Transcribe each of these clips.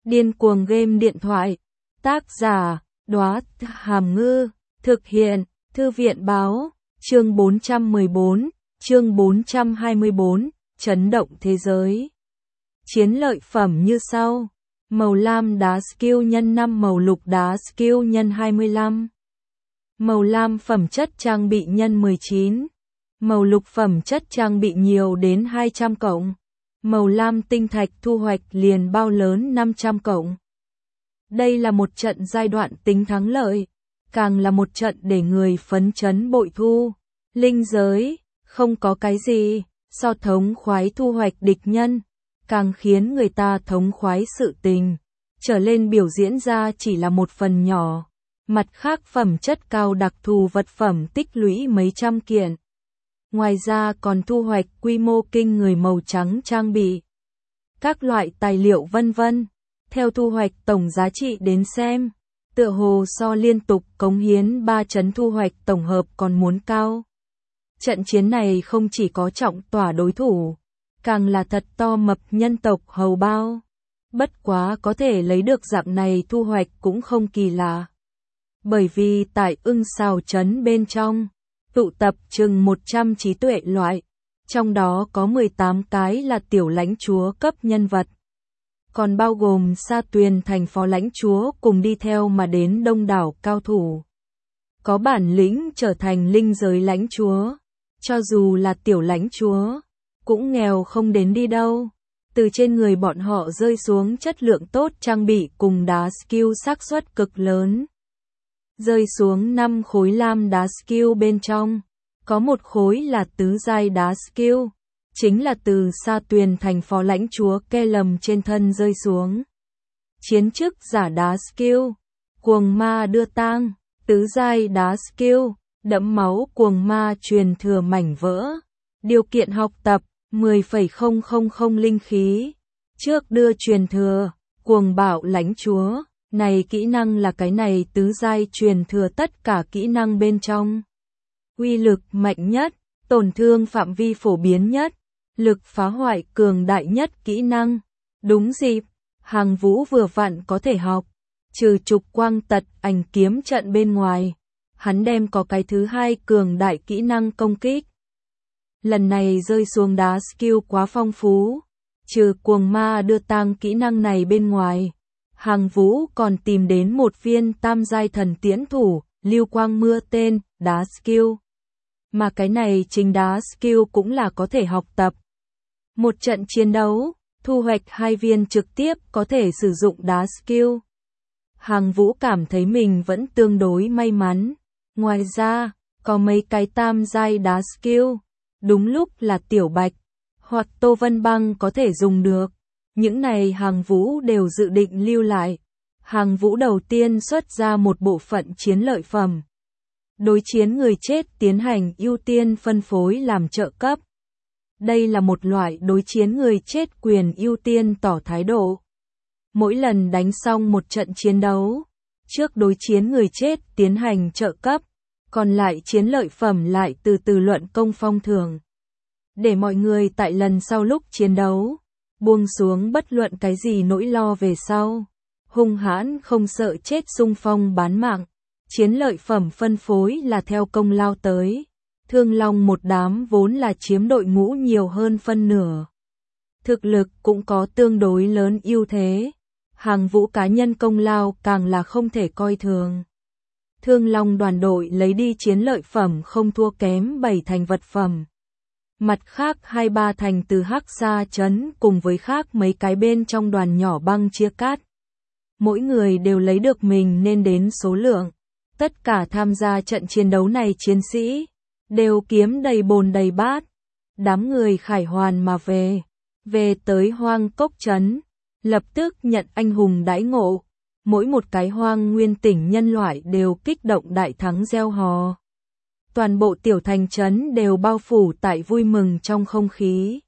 Điên cuồng game điện thoại. Tác giả, Đóa Hàm Ngư. Thực hiện, Thư viện báo. Chương 414, chương 424, chấn động thế giới. Chiến lợi phẩm như sau. Màu lam đá skill nhân 5, màu lục đá skill nhân 25. Màu lam phẩm chất trang bị nhân 19. Màu lục phẩm chất trang bị nhiều đến 200 cộng. Màu lam tinh thạch thu hoạch liền bao lớn 500 cộng. Đây là một trận giai đoạn tính thắng lợi, càng là một trận để người phấn chấn bội thu. Linh giới, không có cái gì, so thống khoái thu hoạch địch nhân, càng khiến người ta thống khoái sự tình. Trở lên biểu diễn ra chỉ là một phần nhỏ, mặt khác phẩm chất cao đặc thù vật phẩm tích lũy mấy trăm kiện. Ngoài ra còn thu hoạch quy mô kinh người màu trắng trang bị, các loại tài liệu vân vân. Theo thu hoạch tổng giá trị đến xem, tựa hồ so liên tục cống hiến 3 chấn thu hoạch tổng hợp còn muốn cao. Trận chiến này không chỉ có trọng tỏa đối thủ, càng là thật to mập nhân tộc hầu bao. Bất quá có thể lấy được dạng này thu hoạch cũng không kỳ lạ. Bởi vì tại Ưng Xào trấn bên trong, tụ tập chừng 100 trí tuệ loại, trong đó có 18 cái là tiểu lãnh chúa cấp nhân vật. Còn bao gồm Sa Tuyền thành phó lãnh chúa cùng đi theo mà đến đông đảo cao thủ. Có bản lĩnh trở thành linh giới lãnh chúa, cho dù là tiểu lãnh chúa, cũng nghèo không đến đi đâu. Từ trên người bọn họ rơi xuống chất lượng tốt trang bị cùng đá skill xác suất cực lớn. Rơi xuống 5 khối lam đá skill bên trong, có một khối là tứ giai đá skill, chính là từ Sa Tuyền thành phó lãnh chúa Ke Lầm trên thân rơi xuống. Chiến chức giả đá skill, cuồng ma đưa tang, tứ giai đá skill, đẫm máu cuồng ma truyền thừa mảnh vỡ. Điều kiện học tập, 10,000 linh khí. Trước đưa truyền thừa, cuồng bạo lãnh chúa. Này kỹ năng là cái này tứ giai truyền thừa tất cả kỹ năng bên trong. Uy lực mạnh nhất, tổn thương phạm vi phổ biến nhất, lực phá hoại cường đại nhất kỹ năng. Đúng dịp, Hàng Vũ vừa vặn có thể học, trừ trục quang tật ảnh kiếm trận bên ngoài, hắn đem có cái thứ hai cường đại kỹ năng công kích. Lần này rơi xuống đá skill quá phong phú, trừ cuồng ma đưa tang kỹ năng này bên ngoài, Hàng Vũ còn tìm đến một viên tam giai thần tiễn thủ, lưu quang mưa tên, đá skill. Mà cái này chính đá skill cũng là có thể học tập. Một trận chiến đấu, thu hoạch 2 viên trực tiếp có thể sử dụng đá skill. Hàng Vũ cảm thấy mình vẫn tương đối may mắn. Ngoài ra, có mấy cái tam giai đá skill, đúng lúc là Tiểu Bạch hoặc Tô Vân Băng có thể dùng được. Những này Hàng Vũ đều dự định lưu lại. Hàng Vũ đầu tiên xuất ra một bộ phận chiến lợi phẩm. Đối chiến người chết tiến hành ưu tiên phân phối làm trợ cấp. Đây là một loại đối chiến người chết quyền ưu tiên tỏ thái độ. Mỗi lần đánh xong một trận chiến đấu, trước đối chiến người chết tiến hành trợ cấp, còn lại chiến lợi phẩm lại từ từ luận công phong thưởng. Để mọi người tại lần sau lúc chiến đấu, buông xuống bất luận cái gì nỗi lo về sau. Hung hãn không sợ chết xung phong bán mạng. Chiến lợi phẩm phân phối là theo công lao tới. Thương Long một đám vốn là chiếm đội ngũ nhiều hơn phân nửa. Thực lực cũng có tương đối lớn ưu thế. Hàng Vũ cá nhân công lao càng là không thể coi thường. Thương Long đoàn đội lấy đi chiến lợi phẩm không thua kém 7 thành vật phẩm. Mặt khác 2-3 thành từ Hắc Sa trấn cùng với khác mấy cái bên trong đoàn nhỏ băng chia cát. Mỗi người đều lấy được mình nên đến số lượng. Tất cả tham gia trận chiến đấu này chiến sĩ đều kiếm đầy bồn đầy bát. Đám người khải hoàn mà về tới Hoang Cốc trấn, lập tức nhận anh hùng đãi ngộ. Mỗi một cái hoang nguyên tỉnh nhân loại đều kích động đại thắng reo hò. Toàn bộ tiểu thành trấn đều bao phủ tại vui mừng trong không khí.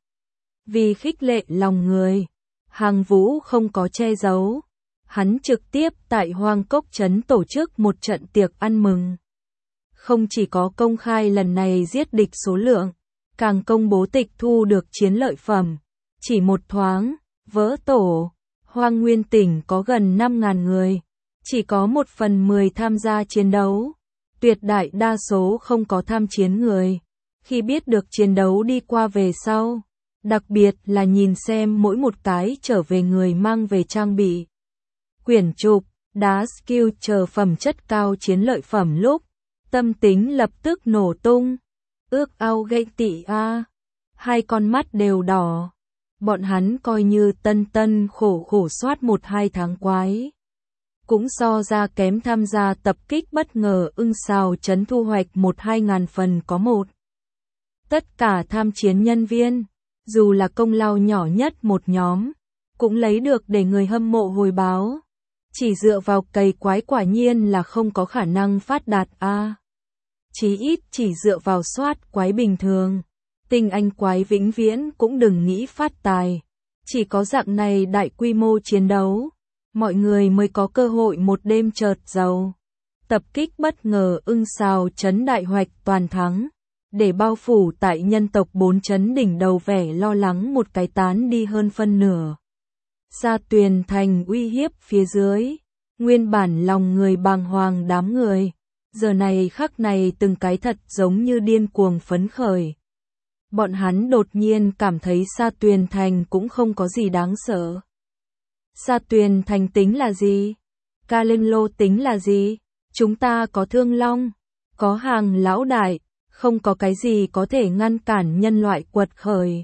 Vì khích lệ lòng người, Hàng Vũ không có che giấu. Hắn trực tiếp tại Hoang Cốc trấn tổ chức một trận tiệc ăn mừng. Không chỉ có công khai lần này giết địch số lượng, càng công bố tịch thu được chiến lợi phẩm. Chỉ một thoáng, vỡ tổ, Hoang Nguyên tỉnh có gần 5.000 người, chỉ có 1/10 tham gia chiến đấu. Tuyệt đại đa số không có tham chiến người. Khi biết được chiến đấu đi qua về sau, đặc biệt là nhìn xem mỗi một cái trở về người mang về trang bị, quyển trục, đá skill chờ phẩm chất cao chiến lợi phẩm lúc, tâm tính lập tức nổ tung. Ước ao gay tị a, hai con mắt đều đỏ. Bọn hắn coi như tân khổ khổ soát 1-2 tháng quái, cũng so ra kém tham gia tập kích bất ngờ ưng xào trấn thu hoạch 1-2 ngàn phần có một. Tất cả tham chiến nhân viên, dù là công lao nhỏ nhất một nhóm, cũng lấy được để người hâm mộ hồi báo. Chỉ dựa vào cày quái quả nhiên là không có khả năng phát đạt a. Chí ít chỉ dựa vào soát quái bình thường, tinh anh quái vĩnh viễn cũng đừng nghĩ phát tài. Chỉ có dạng này đại quy mô chiến đấu, mọi người mới có cơ hội một đêm chợt giàu. Tập kích bất ngờ ưng xào trấn đại hoạch toàn thắng, để bao phủ tại nhân tộc 4 trấn đỉnh đầu vẻ lo lắng một cái tán đi hơn phân nửa. Sa Tuyền Thành uy hiếp phía dưới, nguyên bản lòng người bàng hoàng đám người, giờ này khắc này từng cái thật giống như điên cuồng phấn khởi. Bọn hắn đột nhiên cảm thấy Sa Tuyền Thành cũng không có gì đáng sợ. Sa Tuyền Thành tính là gì? Ca Linh Lô tính là gì? Chúng ta có Thương Long, có Hàng lão đại, không có cái gì có thể ngăn cản nhân loại quật khởi.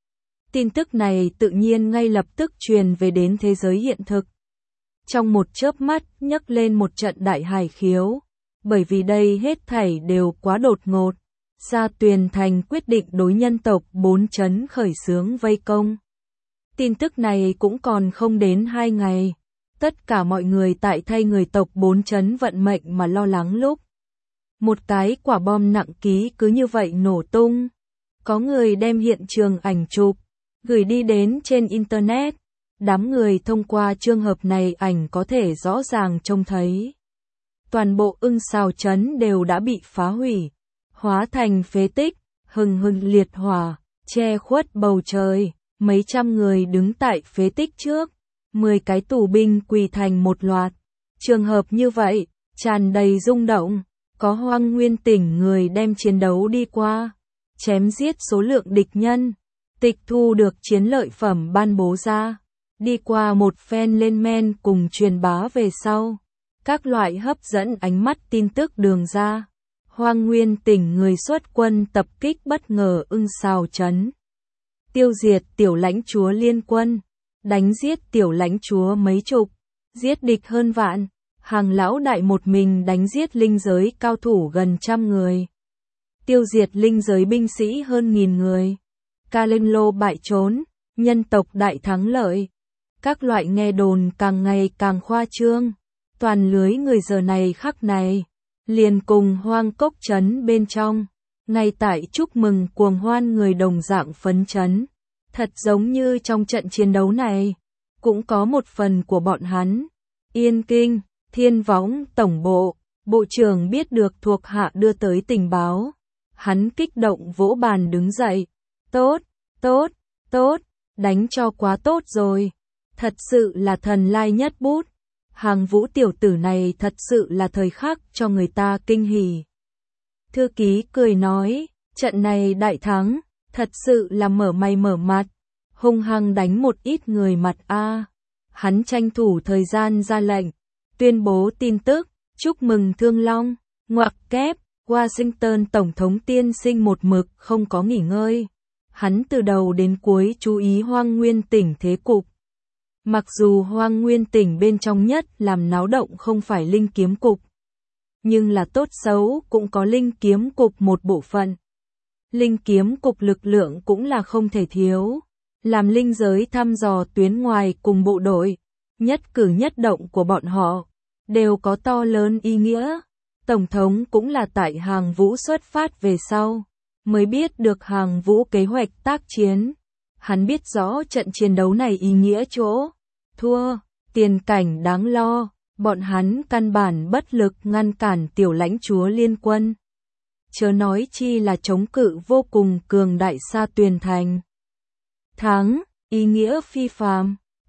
Tin tức này tự nhiên ngay lập tức truyền về đến thế giới hiện thực. Trong một chớp mắt nhấc lên một trận đại hải khiếu, bởi vì đây hết thảy đều quá đột ngột. Sa Tuyền Thành quyết định đối nhân tộc 4 trấn khởi xướng vây công. Tin tức này cũng còn không đến 2 ngày. Tất cả mọi người tại thay người tộc 4 trấn vận mệnh mà lo lắng lúc. Một cái quả bom nặng ký cứ như vậy nổ tung. Có người đem hiện trường ảnh chụp, gửi đi đến trên Internet. Đám người thông qua trường hợp này ảnh có thể rõ ràng trông thấy. Toàn bộ ưng xào trấn đều đã bị phá hủy, hóa thành phế tích, hừng hừng liệt hỏa, che khuất bầu trời. Mấy trăm người đứng tại phế tích trước, 10 cái tù binh quỳ thành một loạt. Trường hợp như vậy, tràn đầy rung động, có Hoang Nguyên tỉnh người đem chiến đấu đi qua, chém giết số lượng địch nhân, tịch thu được chiến lợi phẩm ban bố ra, đi qua một phen lên men cùng truyền bá về sau. Các loại hấp dẫn ánh mắt tin tức đường ra. Hoang Nguyên tỉnh người xuất quân tập kích bất ngờ ưng xào trấn. Tiêu diệt tiểu lãnh chúa liên quân, đánh giết tiểu lãnh chúa mấy chục, giết địch hơn vạn, Hàng lão đại một mình đánh giết linh giới cao thủ gần 100 người, tiêu diệt linh giới binh sĩ hơn 1000 người, Ca Linh Lô bại trốn, nhân tộc đại thắng lợi. Các loại nghe đồn càng ngày càng khoa trương, toàn lưới người giờ này khắc này, liền cùng Hoang Cốc trấn bên trong. Ngay tại chúc mừng cuồng hoan người đồng dạng phấn chấn. Thật giống như trong trận chiến đấu này, cũng có một phần của bọn hắn. Yên Kinh, Thiên Võng, Tổng bộ, Bộ trưởng biết được thuộc hạ đưa tới tình báo. Hắn kích động vỗ bàn đứng dậy. Tốt, tốt, tốt, đánh cho quá tốt rồi. Thật sự là thần lai nhất bút. Hàng Vũ tiểu tử này thật sự là thời khắc cho người ta kinh hỉ. Thư ký cười nói, trận này đại thắng, thật sự là mở mày mở mặt, hung hăng đánh một ít người mặt a. Hắn tranh thủ thời gian ra lệnh, tuyên bố tin tức, chúc mừng Thương Long, ngoặc kép, Washington Tổng thống tiên sinh một mực không có nghỉ ngơi. Hắn từ đầu đến cuối chú ý Hoang Nguyên tỉnh thế cục. Mặc dù Hoang Nguyên tỉnh bên trong nhất làm náo động không phải linh kiếm cục, nhưng là tốt xấu cũng có linh kiếm cục một bộ phận. Linh kiếm cục lực lượng cũng là không thể thiếu. Làm linh giới thăm dò tuyến ngoài cùng bộ đội, nhất cử nhất động của bọn họ đều có to lớn ý nghĩa. Tổng thống cũng là tại Hàng Vũ xuất phát về sau mới biết được Hàng Vũ kế hoạch tác chiến. Hắn biết rõ trận chiến đấu này ý nghĩa chỗ thua, tiền cảnh đáng lo, bọn hắn căn bản bất lực ngăn cản tiểu lãnh chúa liên quân. Chớ nói chi là chống cự vô cùng cường đại Sa Tuyền Thành. Thắng, ý nghĩa phi phàm,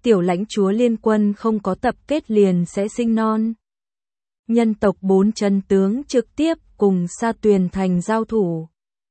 tiểu lãnh chúa liên quân không có tập kết liền sẽ sinh non. Nhân tộc 4 chân tướng trực tiếp cùng Sa Tuyền Thành giao thủ.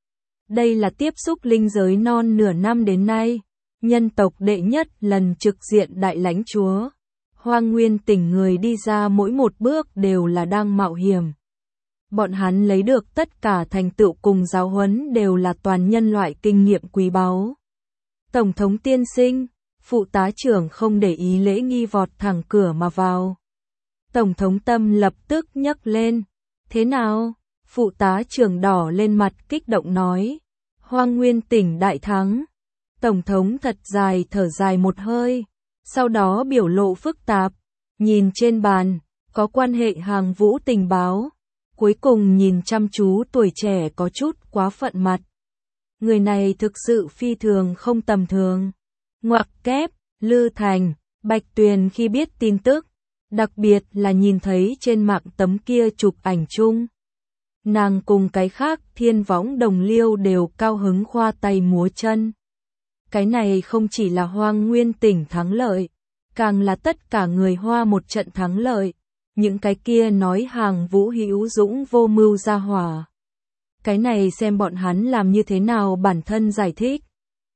Đây là tiếp xúc linh giới non nửa năm đến nay, nhân tộc đệ nhất lần trực diện đại lãnh chúa. Hoang Nguyên Tỉnh người đi ra mỗi một bước đều là đang mạo hiểm. Bọn hắn lấy được tất cả thành tựu cùng giáo huấn đều là toàn nhân loại kinh nghiệm quý báu. Tổng thống tiên sinh, phụ tá trưởng không để ý lễ nghi vọt thẳng cửa mà vào. Tổng thống Tâm lập tức nhấc lên. Thế nào? Phụ tá trưởng đỏ lên mặt kích động nói. Hoang Nguyên Tỉnh đại thắng. Tổng thống thật dài thở dài một hơi. Sau đó biểu lộ phức tạp. Nhìn trên bàn, có quan hệ hàng vũ tình báo. Cuối cùng nhìn chăm chú tuổi trẻ có chút quá phận mặt. Người này thực sự phi thường không tầm thường. Ngoặc kép, Lư Thành, Bạch Tuyền khi biết tin tức, đặc biệt là nhìn thấy trên mạng tấm kia chụp ảnh chung. Nàng cùng cái khác Thiên Võng Đồng Liêu đều cao hứng khoa tay múa chân. Cái này không chỉ là Hoang Nguyên Tỉnh thắng lợi, càng là tất cả người Hoa một trận thắng lợi. Những cái kia nói hàng vũ hữu dũng vô mưu ra hỏa. Cái này xem bọn hắn làm như thế nào bản thân giải thích.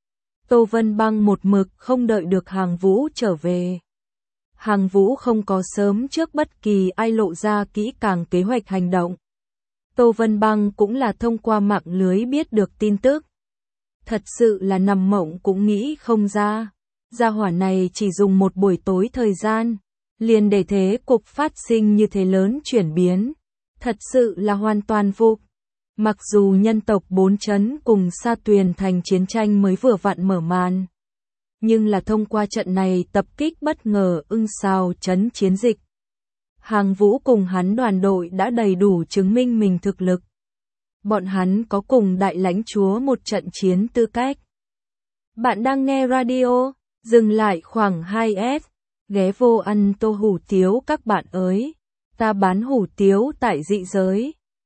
Tô Vân Băng một mực không đợi được hàng vũ trở về. Hàng vũ không có sớm trước bất kỳ ai lộ ra kỹ càng kế hoạch hành động. Tô Vân Băng cũng là thông qua mạng lưới biết được tin tức. Thật sự là nằm mộng cũng nghĩ không ra. Gia hỏa này chỉ dùng một buổi tối thời gian, liền để thế cục phát sinh như thế lớn chuyển biến. Thật sự là hoàn toàn vô. Mặc dù nhân tộc 4 chấn cùng Sa Tuyền Thành chiến tranh mới vừa vặn mở màn, nhưng là thông qua trận này tập kích bất ngờ Ưng Sào chấn chiến dịch. Hàng vũ cùng hắn đoàn đội đã đầy đủ chứng minh mình thực lực. Bọn hắn có cùng đại lãnh chúa một trận chiến tư cách. Bạn đang nghe radio, dừng lại khoảng 2S, ghé vô ăn tô hủ tiếu các bạn ơi. Ta bán hủ tiếu tại dị giới.